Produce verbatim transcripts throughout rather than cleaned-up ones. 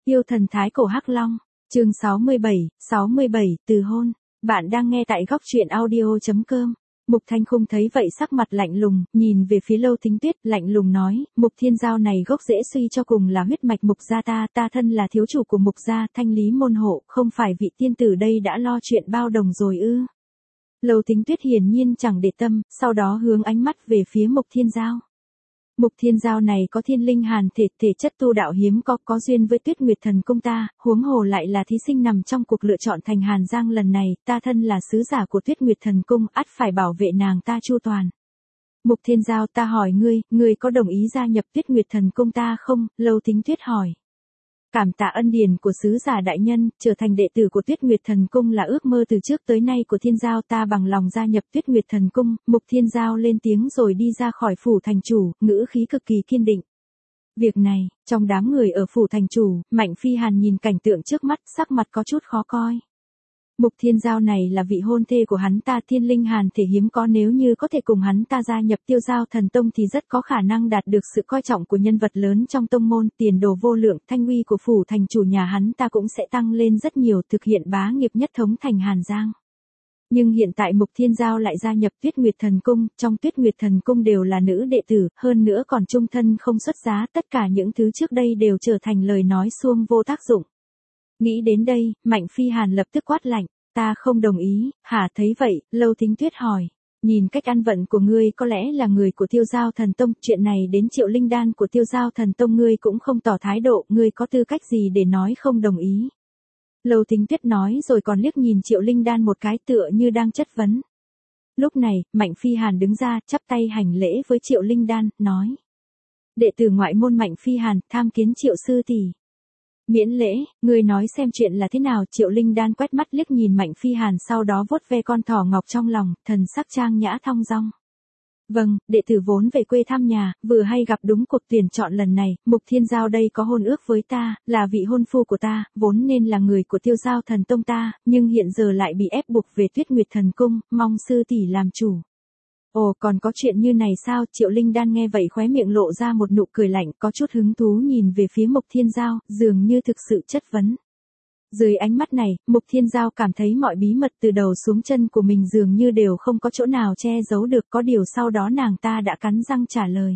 Tiêu thần thái cổ hắc long, chương sáu mươi bảy, sáu mươi bảy, từ hôn. Bạn đang nghe tại góc truyện audio chấm com. Mục Thanh Khung thấy vậy sắc mặt lạnh lùng, nhìn về phía Lâu Thính Tuyết, lạnh lùng nói, Mục Thiên Giao này gốc rễ suy cho cùng là huyết mạch Mục gia ta, ta thân là thiếu chủ của Mục gia, thanh lý môn hộ, không phải vị tiên tử đây đã lo chuyện bao đồng rồi ư? Lâu Thính Tuyết hiển nhiên chẳng để tâm, sau đó hướng ánh mắt về phía Mục Thiên Giao. Mục Thiên Giao này có thiên linh hàn thể, thể chất tu đạo hiếm có, có duyên với Tuyết Nguyệt Thần Cung ta, huống hồ lại là thí sinh nằm trong cuộc lựa chọn thành Hàn Giang lần này, ta thân là sứ giả của Tuyết Nguyệt Thần Cung, ắt phải bảo vệ nàng ta chu toàn. Mục Thiên Giao, ta hỏi ngươi, ngươi có đồng ý gia nhập Tuyết Nguyệt Thần Cung ta không? Lâu Thính Tuyết hỏi. Cảm tạ ân điển của sứ giả đại nhân, trở thành đệ tử của Tuyết Nguyệt Thần Cung là ước mơ từ trước tới nay của Thiên Giao, ta bằng lòng gia nhập Tuyết Nguyệt Thần Cung. Mục Thiên Giao lên tiếng rồi đi ra khỏi phủ thành chủ, ngữ khí cực kỳ kiên định. Việc này, trong đám người ở phủ thành chủ, Mạnh Phi Hàn nhìn cảnh tượng trước mắt, sắc mặt có chút khó coi. Mục Thiên Giao này là vị hôn thê của hắn ta, thiên linh hàn thể hiếm có, nếu như có thể cùng hắn ta gia nhập Tiêu Giao Thần Tông thì rất có khả năng đạt được sự coi trọng của nhân vật lớn trong tông môn, tiền đồ vô lượng, thanh uy của phủ thành chủ nhà hắn ta cũng sẽ tăng lên rất nhiều, thực hiện bá nghiệp nhất thống thành Hàn Giang. Nhưng hiện tại Mục Thiên Giao lại gia nhập Tuyết Nguyệt Thần Cung, trong Tuyết Nguyệt Thần Cung đều là nữ đệ tử, hơn nữa còn chung thân không xuất giá, tất cả những thứ trước đây đều trở thành lời nói suông vô tác dụng. Nghĩ đến đây, Mạnh Phi Hàn lập tức quát lạnh, ta không đồng ý. Hả? Thấy vậy, Lâu Thính Tuyết hỏi, nhìn cách ăn vận của ngươi có lẽ là người của Tiêu Giao Thần Tông, chuyện này đến Triệu Linh Đan của Tiêu Giao Thần Tông ngươi cũng không tỏ thái độ, ngươi có tư cách gì để nói không đồng ý? Lâu Thính Tuyết nói rồi còn liếc nhìn Triệu Linh Đan một cái tựa như đang chất vấn. Lúc này, Mạnh Phi Hàn đứng ra, chắp tay hành lễ với Triệu Linh Đan, nói. Đệ tử ngoại môn Mạnh Phi Hàn, tham kiến Triệu sư tỷ. Miễn lễ, người nói xem chuyện là thế nào? Triệu Linh Đan quét mắt liếc nhìn Mạnh Phi Hàn, sau đó vuốt ve con thỏ ngọc trong lòng, thần sắc trang nhã thong dong. Vâng, đệ tử vốn về quê thăm nhà, vừa hay gặp đúng cuộc tuyển chọn lần này, Mục Thiên Giao đây có hôn ước với ta, là vị hôn phu của ta, vốn nên là người của Tiêu Giao Thần Tông ta, nhưng hiện giờ lại bị ép buộc về Tuyết Nguyệt Thần Cung, mong sư tỷ làm chủ. Ồ, còn có chuyện như này sao? Triệu Linh Đan nghe vậy khóe miệng lộ ra một nụ cười lạnh, có chút hứng thú nhìn về phía Mục Thiên Giao, dường như thực sự chất vấn. Dưới ánh mắt này, Mục Thiên Giao cảm thấy mọi bí mật từ đầu xuống chân của mình dường như đều không có chỗ nào che giấu được, có điều sau đó nàng ta đã cắn răng trả lời.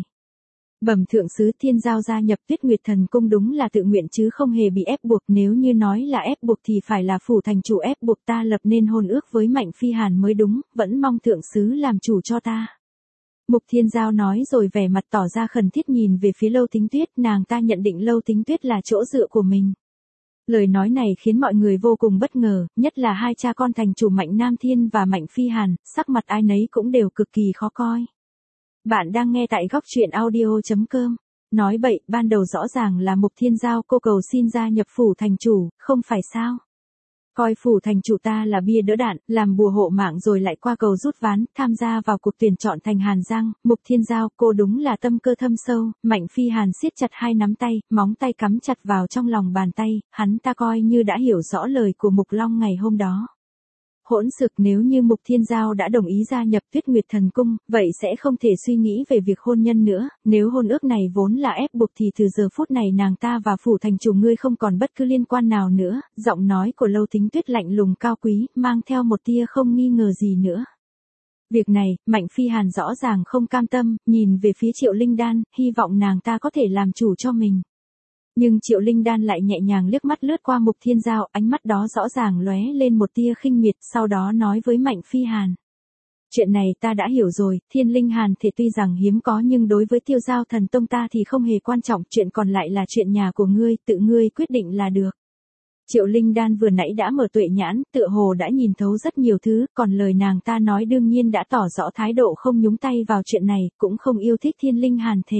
Bẩm thượng sứ, Thiên Giao gia nhập Tuyết Nguyệt Thần Cung đúng là tự nguyện chứ không hề bị ép buộc, nếu như nói là ép buộc thì phải là phủ thành chủ ép buộc ta lập nên hôn ước với Mạnh Phi Hàn mới đúng, vẫn mong thượng sứ làm chủ cho ta. Mục Thiên Giao nói rồi vẻ mặt tỏ ra khẩn thiết nhìn về phía Lâu Thính Tuyết, nàng ta nhận định Lâu Thính Tuyết là chỗ dựa của mình. Lời nói này khiến mọi người vô cùng bất ngờ, nhất là hai cha con thành chủ Mạnh Nam Thiên và Mạnh Phi Hàn, sắc mặt ai nấy cũng đều cực kỳ khó coi. Bạn đang nghe tại góc truyện audio chấm com. Nói bậy, ban đầu rõ ràng là Mục Thiên Giao cô cầu xin gia nhập phủ thành chủ, không phải sao? Coi phủ thành chủ ta là bia đỡ đạn, làm bùa hộ mạng rồi lại qua cầu rút ván, tham gia vào cuộc tuyển chọn thành Hàn Giang. Mục Thiên Giao, cô đúng là tâm cơ thâm sâu. Mạnh Phi Hàn siết chặt hai nắm tay, móng tay cắm chặt vào trong lòng bàn tay, hắn ta coi như đã hiểu rõ lời của Mục Long ngày hôm đó. Hỗn xược, nếu như Mục Thiên Giao đã đồng ý gia nhập Tuyết Nguyệt Thần Cung, vậy sẽ không thể suy nghĩ về việc hôn nhân nữa, nếu hôn ước này vốn là ép buộc thì từ giờ phút này nàng ta và phủ thành chủ ngươi không còn bất cứ liên quan nào nữa. Giọng nói của Lâu Thính Tuyết lạnh lùng cao quý, mang theo một tia không nghi ngờ gì nữa. Việc này, Mạnh Phi Hàn rõ ràng không cam tâm, nhìn về phía Triệu Linh Đan, hy vọng nàng ta có thể làm chủ cho mình. Nhưng Triệu Linh Đan lại nhẹ nhàng liếc mắt lướt qua Mục Thiên Giao, ánh mắt đó rõ ràng lóe lên một tia khinh miệt, sau đó nói với Mạnh Phi Hàn. Chuyện này ta đã hiểu rồi, thiên linh hàn thể tuy rằng hiếm có nhưng đối với Tiêu Giao Thần Tông ta thì không hề quan trọng, chuyện còn lại là chuyện nhà của ngươi, tự ngươi quyết định là được. Triệu Linh Đan vừa nãy đã mở tuệ nhãn, tựa hồ đã nhìn thấu rất nhiều thứ, còn lời nàng ta nói đương nhiên đã tỏ rõ thái độ không nhúng tay vào chuyện này, cũng không yêu thích thiên linh hàn thể.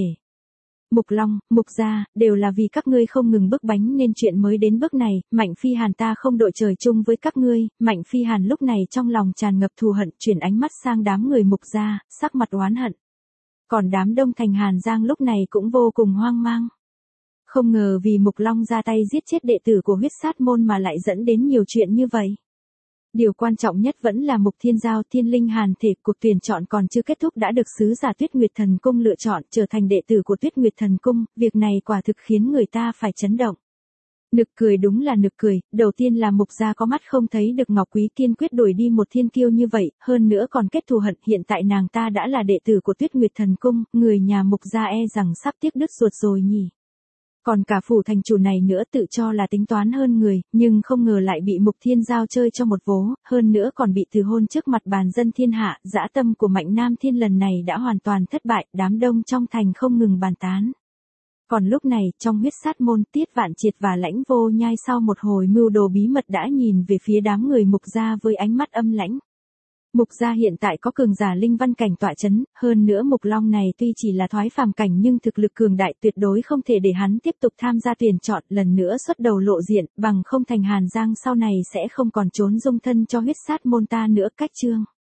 Mục Long, Mục gia, đều là vì các ngươi không ngừng bức bánh nên chuyện mới đến bước này, Mạnh Phi Hàn ta không đội trời chung với các ngươi. Mạnh Phi Hàn lúc này trong lòng tràn ngập thù hận, chuyển ánh mắt sang đám người Mục gia, sắc mặt oán hận. Còn đám đông thành Hàn Giang lúc này cũng vô cùng hoang mang. Không ngờ vì Mục Long ra tay giết chết đệ tử của huyết sát môn mà lại dẫn đến nhiều chuyện như vậy. Điều quan trọng nhất vẫn là Mục Thiên Giao, thiên linh hàn thể, cuộc tuyển chọn còn chưa kết thúc đã được sứ giả Tuyết Nguyệt Thần Cung lựa chọn trở thành đệ tử của Tuyết Nguyệt Thần Cung, việc này quả thực khiến người ta phải chấn động. Nực cười đúng là nực cười, đầu tiên là Mục gia có mắt không thấy được Ngọc Quý kiên quyết đuổi đi một thiên kiêu như vậy, hơn nữa còn kết thù hận, hiện tại nàng ta đã là đệ tử của Tuyết Nguyệt Thần Cung, người nhà Mục gia e rằng sắp tiếc đứt ruột rồi nhỉ. Còn cả phủ thành chủ này nữa tự cho là tính toán hơn người, nhưng không ngờ lại bị Mục Thiên Giao chơi cho một vố, hơn nữa còn bị từ hôn trước mặt bàn dân thiên hạ, dã tâm của Mạnh Nam Thiên lần này đã hoàn toàn thất bại, đám đông trong thành không ngừng bàn tán. Còn lúc này, trong huyết sát môn, Tiết Vạn Triệt và Lãnh Vô Nhai sau một hồi mưu đồ bí mật đã nhìn về phía đám người Mục gia với ánh mắt âm lãnh. Mục gia hiện tại có cường giả linh văn cảnh tọa chấn, hơn nữa Mục Long này tuy chỉ là thoái phàm cảnh nhưng thực lực cường đại tuyệt đối không thể để hắn tiếp tục tham gia tuyển chọn lần nữa xuất đầu lộ diện, bằng không thành Hàn Giang sau này sẽ không còn trốn dung thân cho huyết sát môn ta nữa. Cách chương